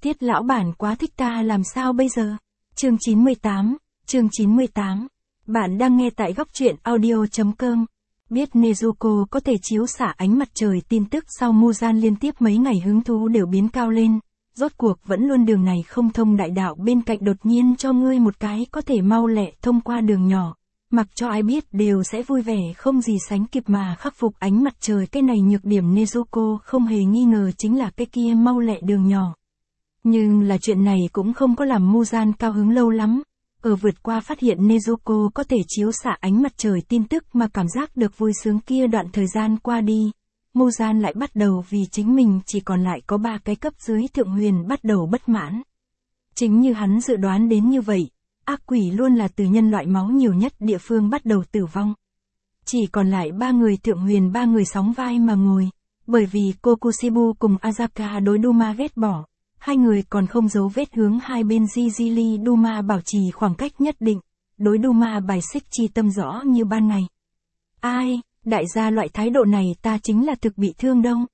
Tiết lão bản quá thích ta làm sao bây giờ? Chương 98. Bạn đang nghe tại góc truyện audio.com. Biết Nezuko có thể chiếu xạ ánh mặt trời, tin tức sau Muzan liên tiếp mấy ngày hứng thú đều biến cao lên. Rốt cuộc vẫn luôn đường này không thông đại đạo, bên cạnh đột nhiên cho ngươi một cái có thể mau lẹ thông qua đường nhỏ. Mặc cho ai biết đều sẽ vui vẻ không gì sánh kịp mà khắc phục ánh mặt trời. Cái này nhược điểm Nezuko không hề nghi ngờ chính là cái kia mau lẹ đường nhỏ. Nhưng là chuyện này cũng không có làm Muzan cao hứng lâu lắm. Ở vượt qua phát hiện Nezuko có thể chiếu xạ ánh mặt trời tin tức mà cảm giác được vui sướng kia, đoạn thời gian qua đi, Muzan lại bắt đầu vì chính mình chỉ còn lại có 3 cái cấp dưới thượng huyền bắt đầu bất mãn. Chính như hắn dự đoán đến như vậy, ác quỷ luôn là từ nhân loại máu nhiều nhất địa phương bắt đầu tử vong. Chỉ còn lại 3 người thượng huyền, 3 người sóng vai mà ngồi, bởi vì Kokushibu cùng Azaka đối Duma ghét bỏ. Hai người còn không giấu vết hướng hai bên Jijili Duma bảo trì khoảng cách nhất định, đối Duma bài xích chi tâm rõ như ban ngày. Ai, đại gia loại thái độ này ta chính là thực bị thương đâu.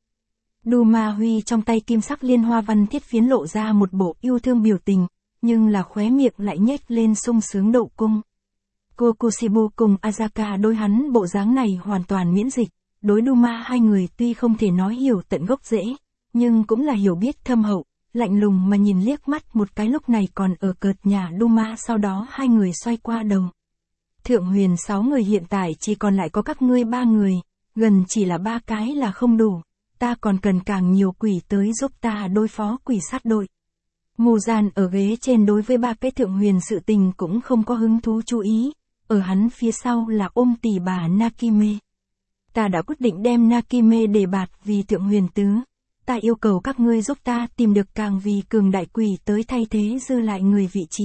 Duma huy trong tay kim sắc liên hoa văn thiết phiến lộ ra một bộ yêu thương biểu tình, nhưng là khóe miệng lại nhếch lên sung sướng độ cung. Kokushibu cùng Azaka đối hắn bộ dáng này hoàn toàn miễn dịch, đối Duma hai người tuy không thể nói hiểu tận gốc rễ, nhưng cũng là hiểu biết thâm hậu. Lạnh lùng mà nhìn liếc mắt một cái, lúc này còn ở cợt nhà Duma, sau đó hai người xoay qua đầu. Thượng huyền 6 người, hiện tại chỉ còn lại có các ngươi 3 người, gần chỉ là 3 cái là không đủ, ta còn cần càng nhiều quỷ tới giúp ta đối phó quỷ sát đội. Muzan ở ghế trên đối với 3 cái thượng huyền sự tình cũng không có hứng thú chú ý, ở hắn phía sau là ôm tỷ bà Nakime. Ta đã quyết định đem Nakime đề bạt vì thượng huyền tứ. Ta yêu cầu các ngươi giúp ta tìm được càng vì cường đại quỷ tới thay thế dư lại người vị trí.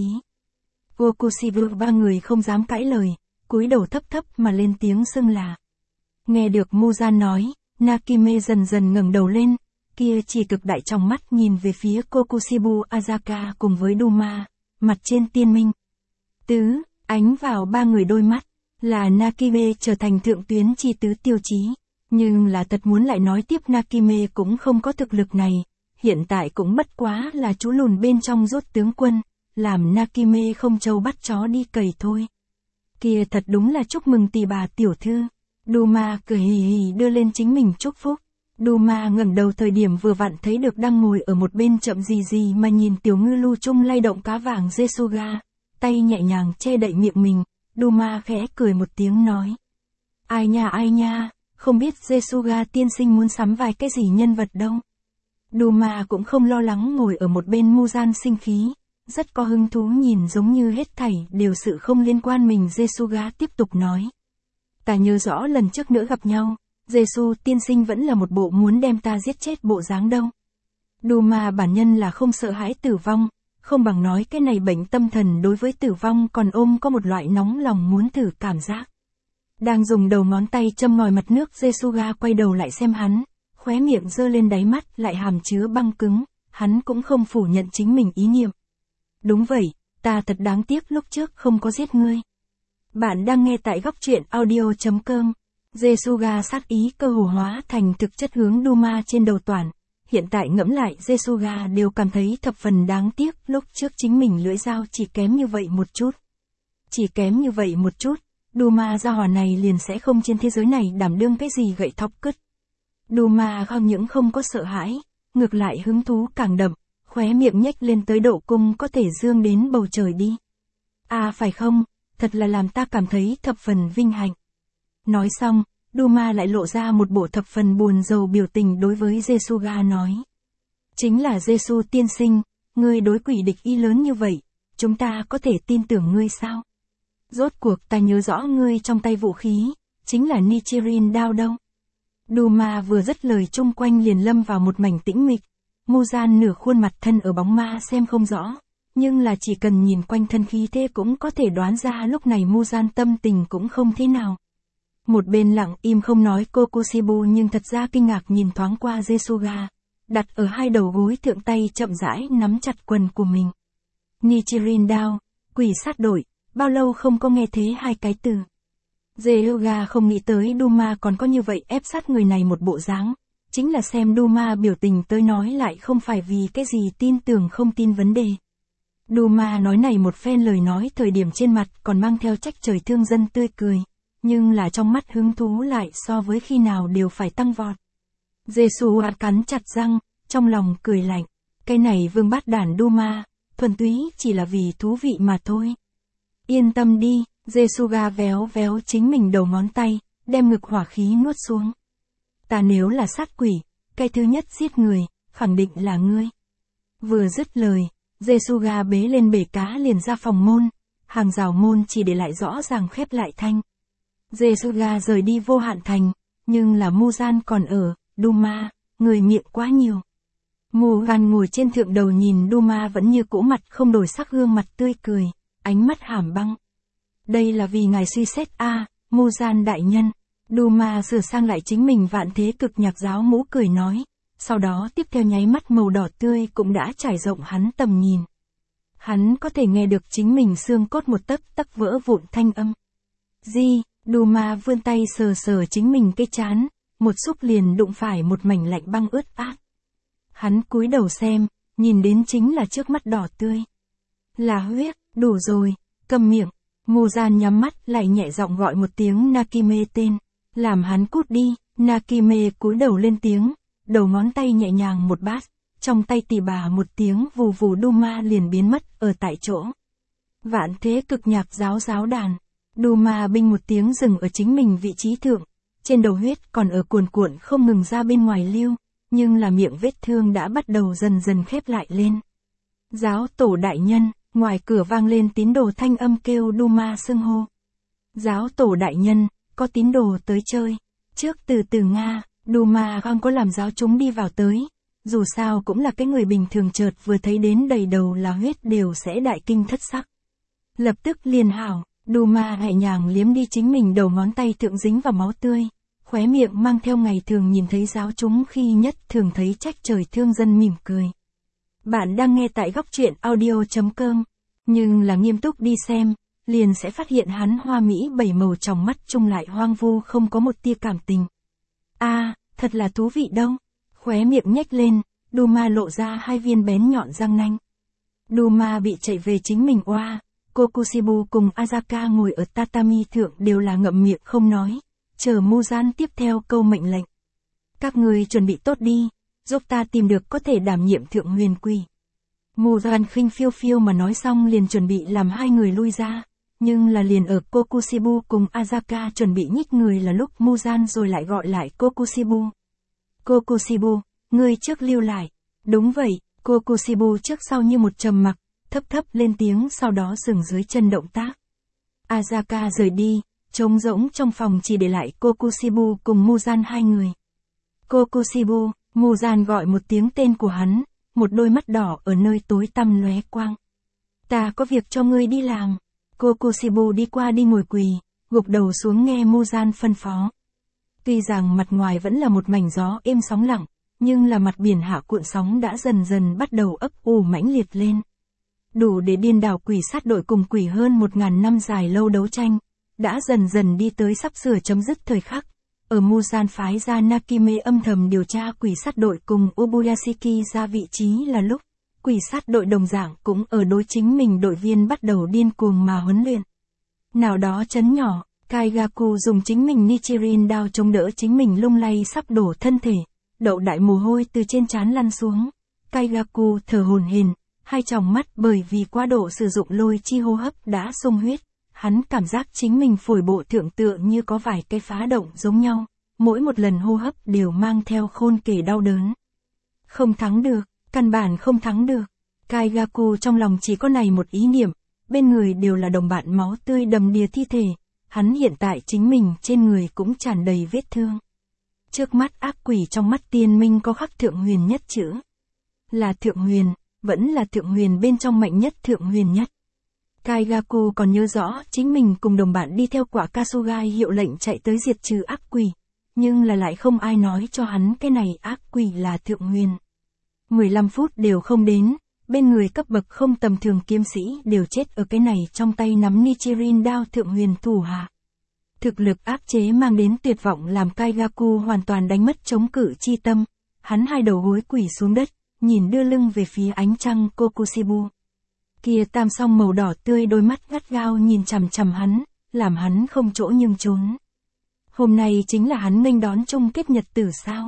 Kokushibu 3 người không dám cãi lời, cúi đầu thấp thấp mà lên tiếng xưng là. Nghe được Muzan nói, Nakime dần dần ngẩng đầu lên, kia chỉ cực đại trong mắt nhìn về phía Kokushibu, Azaka cùng với Duma, mặt trên tiên minh. Tứ, ánh vào 3 người đôi mắt, là Nakime trở thành thượng tuyến chi tứ tiêu chí. Nhưng là thật muốn lại nói tiếp, Nakime cũng không có thực lực này, hiện tại cũng bất quá là chú lùn bên trong rốt tướng quân, làm Nakime không trâu bắt chó đi cầy thôi. Kia thật đúng là chúc mừng tỷ bà tiểu thư. Duma cười hì hì đưa lên chính mình chúc phúc. Duma ngẩng đầu thời điểm vừa vặn thấy được đang ngồi ở một bên chậm gì mà nhìn tiểu ngư lưu chung lay động cá vàng Jesuga, tay nhẹ nhàng che đậy miệng mình. Duma khẽ cười một tiếng nói. Ai nha. Không biết Jesuga tiên sinh muốn sắm vài cái gì nhân vật đâu. Duma cũng không lo lắng ngồi ở một bên Muzan sinh khí, rất có hứng thú nhìn, giống như hết thảy đều sự không liên quan mình. Jesuga tiếp tục nói. Ta nhớ rõ lần trước nữa gặp nhau, Jesu tiên sinh vẫn là một bộ muốn đem ta giết chết bộ dáng đâu. Duma bản nhân là không sợ hãi tử vong, không bằng nói cái này bệnh tâm thần đối với tử vong còn ôm có một loại nóng lòng muốn thử cảm giác. Đang dùng đầu ngón tay châm ngòi mặt nước, Jesuga quay đầu lại xem hắn, khóe miệng giơ lên, đáy mắt lại hàm chứa băng cứng, hắn cũng không phủ nhận chính mình ý niệm. Đúng vậy, ta thật đáng tiếc lúc trước không có giết ngươi. Bạn đang nghe tại góc truyện audio.com. Jesuga sát ý cơ hồ hóa thành thực chất hướng Duma trên đầu toàn. Hiện tại ngẫm lại, Jesuga đều cảm thấy thập phần đáng tiếc, lúc trước chính mình lưỡi dao chỉ kém như vậy một chút. Chỉ kém như vậy một chút. Duma gia hỏa này liền sẽ không trên thế giới này đảm đương cái gì gậy thóc cứt. Duma không những không có sợ hãi, ngược lại hứng thú càng đậm, khóe miệng nhếch lên tới độ cung có thể dương đến bầu trời đi. À phải không, thật là làm ta cảm thấy thập phần vinh hạnh. Nói xong, Duma lại lộ ra một bộ thập phần buồn rầu biểu tình đối với Jesuga nói. Chính là Jesu tiên sinh, ngươi đối quỷ địch ý lớn như vậy, chúng ta có thể tin tưởng ngươi sao? Rốt cuộc ta nhớ rõ ngươi trong tay vũ khí, chính là Nichirin đao đâu. Duma vừa dứt lời, chung quanh liền lâm vào một mảnh tĩnh mịch. Muzan nửa khuôn mặt thân ở bóng ma xem không rõ, nhưng là chỉ cần nhìn quanh thân khí thế cũng có thể đoán ra lúc này Muzan tâm tình cũng không thế nào. Một bên lặng im không nói Kokushibu nhưng thật ra kinh ngạc nhìn thoáng qua Jesuga, đặt ở hai đầu gối thượng tay chậm rãi nắm chặt quần của mình. Nichirin đao, quỷ sát đội. Bao lâu không có nghe thế hai cái từ. Jesuga không nghĩ tới Duma còn có như vậy ép sát người này một bộ dáng, chính là xem Duma biểu tình tới nói lại không phải vì cái gì tin tưởng không tin vấn đề. Duma nói này một phen lời nói thời điểm trên mặt còn mang theo trách trời thương dân tươi cười, nhưng là trong mắt hứng thú lại so với khi nào đều phải tăng vọt. Giê-xu cắn chặt răng, trong lòng cười lạnh, cái này vương bát đản Duma, thuần túy chỉ là vì thú vị mà thôi. Yên tâm đi, Giê-xu véo véo chính mình đầu ngón tay, đem ngực hỏa khí nuốt xuống. Ta nếu là sát quỷ, cái thứ nhất giết người, khẳng định là ngươi. Vừa dứt lời, Giê-xu bế lên bể cá liền ra phòng môn, hàng rào môn chỉ để lại rõ ràng khép lại thanh. Giê-xu rời đi Vô Hạn Thành, nhưng là Muzan còn ở, Duma, người miệng quá nhiều. Muzan ngồi trên thượng đầu nhìn Duma vẫn như cũ mặt không đổi sắc gương mặt tươi cười, ánh mắt hàm băng. Đây là vì ngài suy xét Muzan đại nhân. Duma sửa sang lại chính mình vạn thế cực nhạc giáo mũ cười nói, sau đó tiếp theo nháy mắt màu đỏ tươi cũng đã trải rộng hắn tầm nhìn. Hắn có thể nghe được chính mình xương cốt một tấc tấc vỡ vụn thanh âm. Duma vươn tay sờ sờ chính mình cái trán, một xúc liền đụng phải một mảnh lạnh băng ướt át. Hắn cúi đầu xem, nhìn đến chính là trước mắt đỏ tươi. Là huyết, đủ rồi, câm miệng. Muzan nhắm mắt lại nhẹ giọng gọi một tiếng Nakime tên, làm hắn cút đi. Nakime cúi đầu lên tiếng, đầu ngón tay nhẹ nhàng một bát, trong tay tì bà một tiếng vù vù Duma liền biến mất ở tại chỗ. Vạn thế cực nhạc giáo đàn, Duma binh một tiếng dừng ở chính mình vị trí thượng, trên đầu huyết còn ở cuồn cuộn không ngừng ra bên ngoài lưu, nhưng là miệng vết thương đã bắt đầu dần dần khép lại lên. Giáo tổ đại nhân, ngoài cửa vang lên tín đồ thanh âm kêu Duma xưng hô. Giáo tổ đại nhân, có tín đồ tới chơi. Trước từ từ Nga, Duma không có làm giáo chúng đi vào tới. Dù sao cũng là cái người bình thường chợt vừa thấy đến đầy đầu là huyết đều sẽ đại kinh thất sắc. Lập tức liền hảo, Duma nhẹ nhàng liếm đi chính mình đầu ngón tay thượng dính vào máu tươi. Khóe miệng mang theo ngày thường nhìn thấy giáo chúng khi nhất thường thấy trách trời thương dân mỉm cười. Bạn đang nghe tại góc truyện audio.com, nhưng là nghiêm túc đi xem, liền sẽ phát hiện hắn hoa mỹ bảy màu trong mắt chung lại hoang vu không có một tia cảm tình. Thật là thú vị đâu. Khóe miệng nhếch lên, Duma lộ ra hai viên bén nhọn răng nanh. Duma bị chạy về chính mình oa, Kokushibu cùng Azaka ngồi ở tatami thượng đều là ngậm miệng không nói, chờ Muzan tiếp theo câu mệnh lệnh. Các người chuẩn bị tốt đi, giúp ta tìm được có thể đảm nhiệm thượng huyền quỷ. Muzan khinh phiêu phiêu mà nói xong liền chuẩn bị làm hai người lui ra, nhưng là liền ở Kokushibu cùng Azaka chuẩn bị nhích người là lúc Muzan rồi lại gọi lại Kokushibu. Kokushibu, ngươi trước lưu lại. Đúng vậy, Kokushibu trước sau như một trầm mặc, thấp thấp lên tiếng sau đó dừng dưới chân động tác. Azaka rời đi, trống rỗng trong phòng chỉ để lại Kokushibu cùng Muzan hai người. Kokushibu, Muzan gọi một tiếng tên của hắn, một đôi mắt đỏ ở nơi tối tăm lóe quang. Ta có việc cho ngươi đi làm. Kokushibu đi qua đi ngồi quỳ, gục đầu xuống nghe Muzan phân phó. Tuy rằng mặt ngoài vẫn là một mảnh gió êm sóng lặng, nhưng là mặt biển hạ cuộn sóng đã dần dần bắt đầu ấp ủ mãnh liệt lên. Đủ để điên đảo quỷ sát đội cùng quỷ hơn 1000 năm dài lâu đấu tranh, đã dần dần đi tới sắp sửa chấm dứt thời khắc. Ở Muzan phái ra Nakime âm thầm điều tra quỷ sát đội cùng Ubuyashiki ra vị trí là lúc, quỷ sát đội đồng dạng cũng ở đối chính mình đội viên bắt đầu điên cuồng mà huấn luyện. Nào đó chấn nhỏ, Kaigaku dùng chính mình Nichirin đao chống đỡ chính mình lung lay sắp đổ thân thể, đậu đại mồ hôi từ trên trán lăn xuống. Kaigaku thở hổn hển, hai tròng mắt bởi vì quá độ sử dụng lôi chi hô hấp đã sung huyết. Hắn cảm giác chính mình phổi bộ thượng tựa như có vài cái phá động giống nhau, mỗi một lần hô hấp đều mang theo khôn kể đau đớn. Không thắng được, căn bản không thắng được. Kaigaku trong lòng chỉ có này một ý niệm, bên người đều là đồng bạn máu tươi đầm đìa thi thể, hắn hiện tại chính mình trên người cũng tràn đầy vết thương. Trước mắt ác quỷ trong mắt tiên minh có khắc thượng huyền nhất chữ. Là thượng huyền, vẫn là thượng huyền bên trong mạnh nhất thượng huyền nhất. Kaigaku còn nhớ rõ chính mình cùng đồng bạn đi theo quả Kasugai hiệu lệnh chạy tới diệt trừ ác quỷ, nhưng là lại không ai nói cho hắn cái này ác quỷ là thượng huyền. 15 phút đều không đến, bên người cấp bậc không tầm thường kiếm sĩ đều chết ở cái này trong tay nắm Nichirin đao thượng huyền thủ hạ. Thực lực áp chế mang đến tuyệt vọng làm Kaigaku hoàn toàn đánh mất chống cự chi tâm. Hắn hai đầu gối quỳ xuống đất, nhìn đưa lưng về phía ánh trăng Kokushibu. Kia tam song màu đỏ tươi đôi mắt gắt gao nhìn chằm chằm hắn, làm hắn không chỗ nhưng trốn. Hôm nay chính là hắn nghênh đón chung kết nhật tử sao?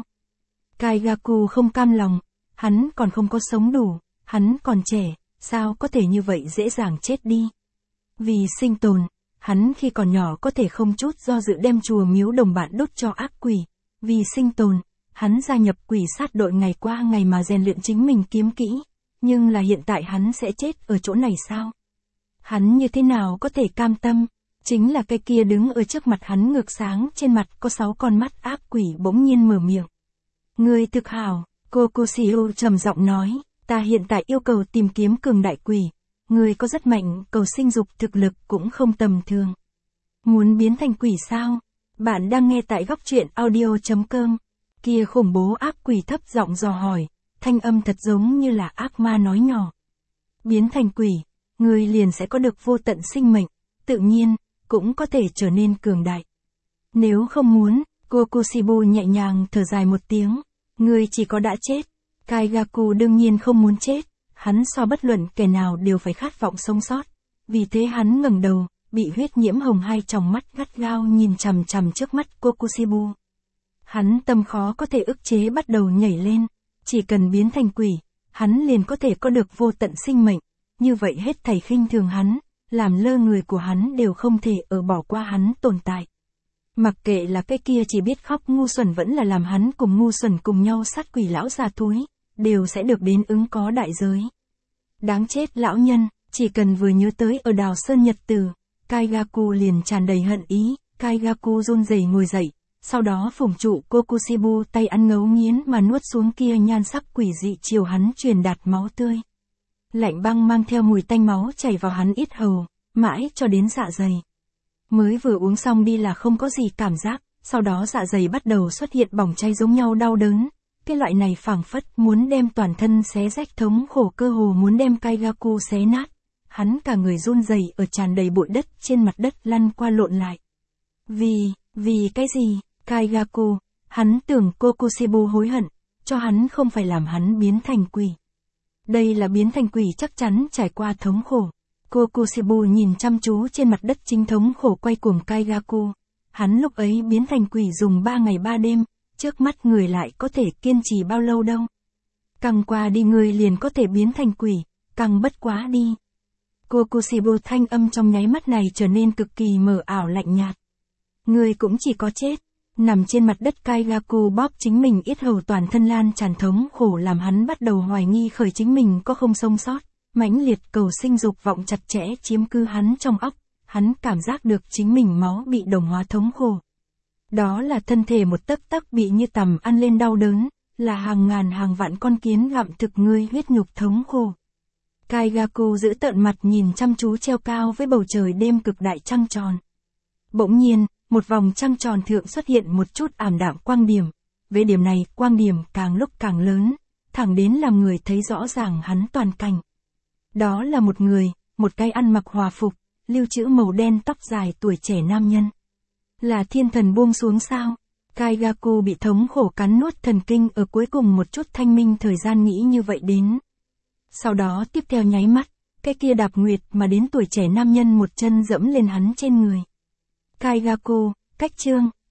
Kaigaku không cam lòng, hắn còn không có sống đủ, hắn còn trẻ, sao có thể như vậy dễ dàng chết đi? Vì sinh tồn, hắn khi còn nhỏ có thể không chút do dự đem chùa miếu đồng bạn đốt cho ác quỷ. Vì sinh tồn, hắn gia nhập quỷ sát đội ngày qua ngày mà rèn luyện chính mình kiếm kỹ. Nhưng là hiện tại hắn sẽ chết ở chỗ này sao? Hắn như thế nào có thể cam tâm? Chính là cái kia đứng ở trước mặt hắn ngược sáng trên mặt có 6 con mắt ác quỷ bỗng nhiên mở miệng. Người thực hảo, Kokushio trầm giọng nói, ta hiện tại yêu cầu tìm kiếm cường đại quỷ. Người có rất mạnh, cầu sinh dục thực lực cũng không tầm thường. Muốn biến thành quỷ sao? Bạn đang nghe tại góc truyện audio.com. Kia khủng bố ác quỷ thấp giọng dò hỏi, thanh âm thật giống như là ác ma nói nhỏ. Biến thành quỷ, người liền sẽ có được vô tận sinh mệnh, tự nhiên, cũng có thể trở nên cường đại. Nếu không muốn, Kokushibu nhẹ nhàng thở dài một tiếng, người chỉ có đã chết. Kaigaku đương nhiên không muốn chết, hắn so bất luận kẻ nào đều phải khát vọng sống sót. Vì thế hắn ngẩng đầu, bị huyết nhiễm hồng hai tròng mắt gắt gao nhìn chằm chằm trước mắt Kokushibu. Hắn tâm khó có thể ức chế bắt đầu nhảy lên, chỉ cần biến thành quỷ, hắn liền có thể có được vô tận sinh mệnh, như vậy hết thảy khinh thường hắn, làm lơ người của hắn đều không thể ở bỏ qua hắn tồn tại. Mặc kệ là cái kia chỉ biết khóc ngu xuẩn vẫn là làm hắn cùng ngu xuẩn cùng nhau sát quỷ lão già thúi, đều sẽ được đến ứng có đại giới. Đáng chết lão nhân, chỉ cần vừa nhớ tới ở Đào Sơn nhật tử, Kaigaku liền tràn đầy hận ý. Kaigaku run rẩy ngồi dậy, sau đó phủng trụ Kokushibu tay ăn ngấu nghiến mà nuốt xuống kia nhan sắc quỷ dị chiều hắn truyền đạt máu tươi. Lạnh băng mang theo mùi tanh máu chảy vào hắn yết hầu, mãi cho đến dạ dày. Mới vừa uống xong đi là không có gì cảm giác, sau đó dạ dày bắt đầu xuất hiện bỏng cháy giống nhau đau đớn. Cái loại này phảng phất muốn đem toàn thân xé rách thống khổ cơ hồ muốn đem Kaigaku xé nát. Hắn cả người run rẩy ở tràn đầy bụi đất trên mặt đất lăn qua lộn lại. Vì cái gì? Kaigaku, hắn tưởng Kokushibu hối hận, cho hắn không phải làm hắn biến thành quỷ. Đây là biến thành quỷ chắc chắn trải qua thống khổ. Kokushibu nhìn chăm chú trên mặt đất chính thống khổ quay cuồng Kaigaku. Hắn lúc ấy biến thành quỷ dùng 3 ngày 3 đêm, trước mắt người lại có thể kiên trì bao lâu đâu. Càng qua đi người liền có thể biến thành quỷ, càng bất quá đi. Kokushibu thanh âm trong nháy mắt này trở nên cực kỳ mờ ảo lạnh nhạt. Người cũng chỉ có chết. Nằm trên mặt đất Kaigaku bóp chính mình yết hầu toàn thân lan tràn thống khổ làm hắn bắt đầu hoài nghi khởi chính mình có không sống sót. Mãnh liệt cầu sinh dục vọng chặt chẽ chiếm cứ hắn trong óc, hắn cảm giác được chính mình máu bị đồng hóa thống khổ. Đó là thân thể một tấc tấc bị như tằm ăn lên đau đớn, là hàng ngàn hàng vạn con kiến gặm thực ngươi huyết nhục thống khổ. Kaigaku giữ tợn mặt nhìn chăm chú treo cao với bầu trời đêm cực đại trăng tròn. Bỗng nhiên, một vòng trăng tròn thượng xuất hiện một chút ảm đạm quang điểm. Về điểm này, quang điểm càng lúc càng lớn, thẳng đến làm người thấy rõ ràng hắn toàn cảnh. Đó là một người, một cái ăn mặc hòa phục, lưu trữ màu đen tóc dài tuổi trẻ nam nhân. Là thiên thần buông xuống sao? Kaigaku bị thống khổ cắn nuốt thần kinh ở cuối cùng một chút thanh minh thời gian nghĩ như vậy đến. Sau đó tiếp theo nháy mắt, cái kia đạp nguyệt mà đến tuổi trẻ nam nhân một chân dẫm lên hắn trên người. Kaigaku, cách chương,